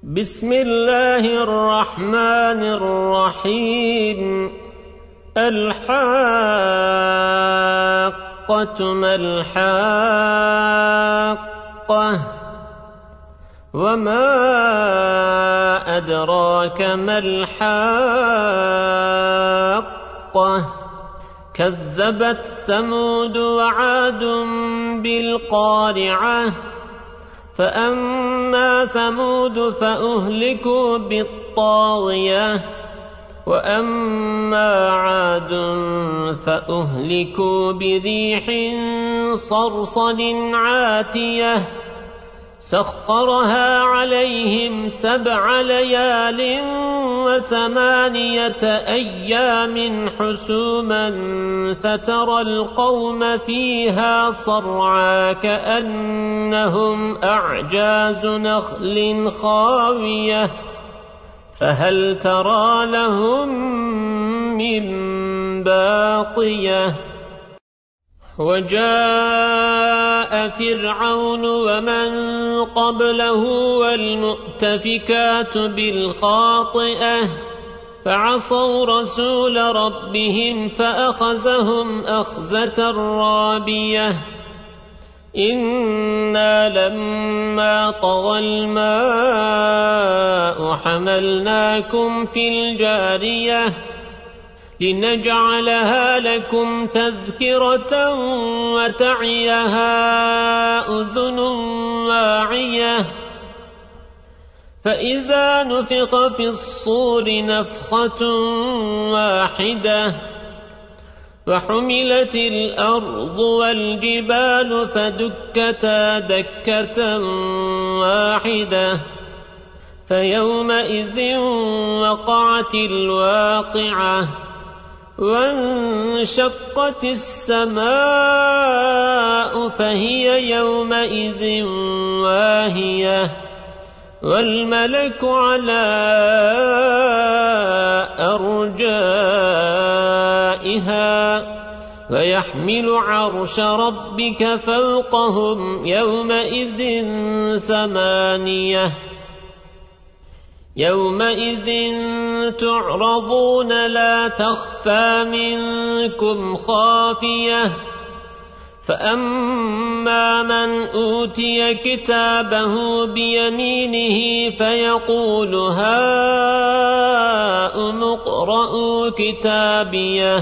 بسم الله الرحمن الرحيم. الحاقة ما الحاقة وما أدراك ما الحاقة كذبت ثمود وعاد بالقارعة فأما ثمود فأهلكوا بالطاغية وأما عاد فأهلكوا بريح صرصر عاتية سخرها عليهم 7 ليال و8 أيام حسوما فترى القوم فيها صرعى كأنهم أعجاز نخل خاوية فهل ترى لهم من باقية وجاء فرعون ومن قبله والمؤتفكات بالخاطئة فعصوا رسول ربهم فأخذهم أخذة رابية إنا لما طغى الماء حملناكم في الجارية لنجعلها لكم تذكرة وتعيها أذن واعية فإذا نفخ في الصور نفخة واحدة وحملت الأرض والجبال فدكتا دكة واحدة فيومئذ وقعت الواقعة وانشقت السماء فهي يومئذ واهية والملك على أرجائها ويحمل عرش ربك فوقهم يومئذ 8 يومئذ تعرضون لا تخفى منكم خافية فأما من أوتي كتابه بيمينه فيقول هاؤم اقرءوا كتابيه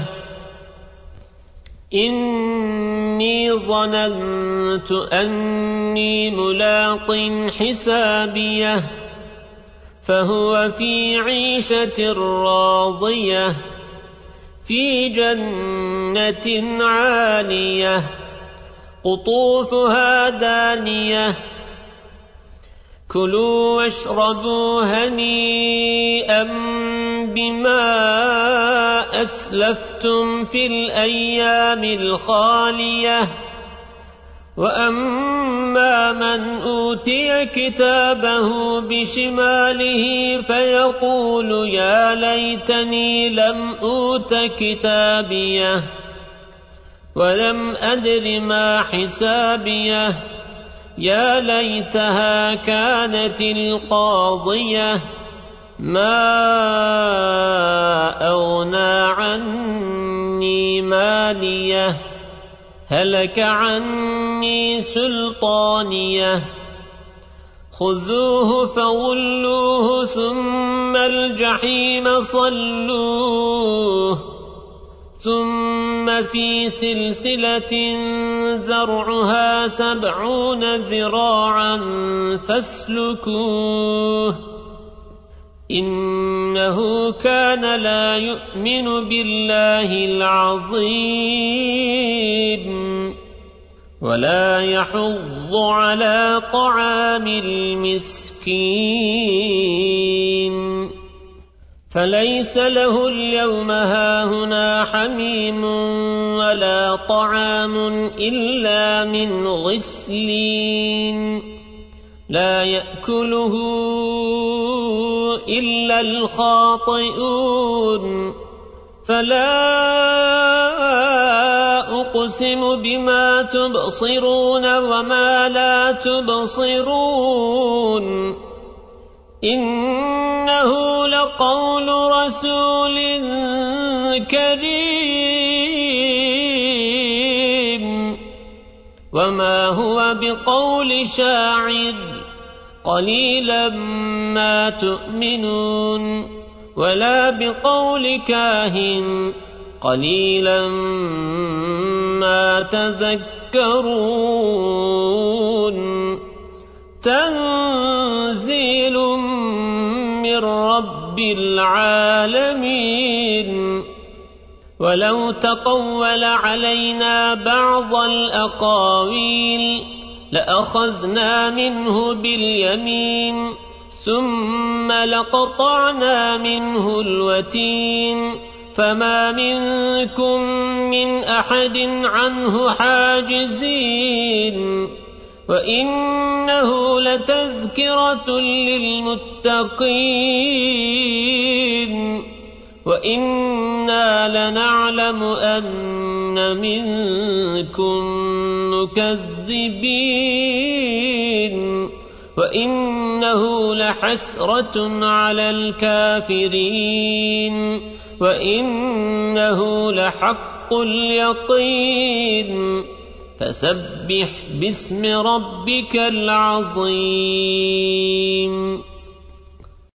إني ظننت أني ملاق حسابيه فهو في عيشة راضية في جنة عالية قطوفها دانية كلوا واشربوا هنيئا بما أسلفتم في الأيام الخالية وأما من أوتي كتابه بشماله فيقول يا ليتني لم أوت كتابيه ولم أدر ما حسابيه يا ليتها كانت القاضية ما أغنى عني ماليه هلك عني سلطانيه خذوه فغلوه ثم الجحيم صلوه ثم في سلسلة ذرعها 70 ذراعا فاسلكوه إنه كان لا يؤمن بالله العظيم ولا يحض على طعام المسكين فليس له اليوم هاهنا حميم ولا طعام إلا من غسلين لا يأكله إلا الخاطئون فلا أقسم بما تبصرون وما لا تبصرون إنه لقول رسول كريم وما هو بقول شاعر قليلا ما تؤمنون ولا بقول كاهن قليلا ما تذكرون تنزيل من رب العالمين ولو تقول علينا بعض الأقاويل لأخذنا منه باليمين ثم لقطعنا منه الوتين فما منكم من أحد عنه حاجزين وإنه لتذكرة للمتقين وإنا لنعلم أن منكم مكذبين وإنه لحسرة على الكافرين وإنه لحق اليقين فسبح باسم ربك العظيم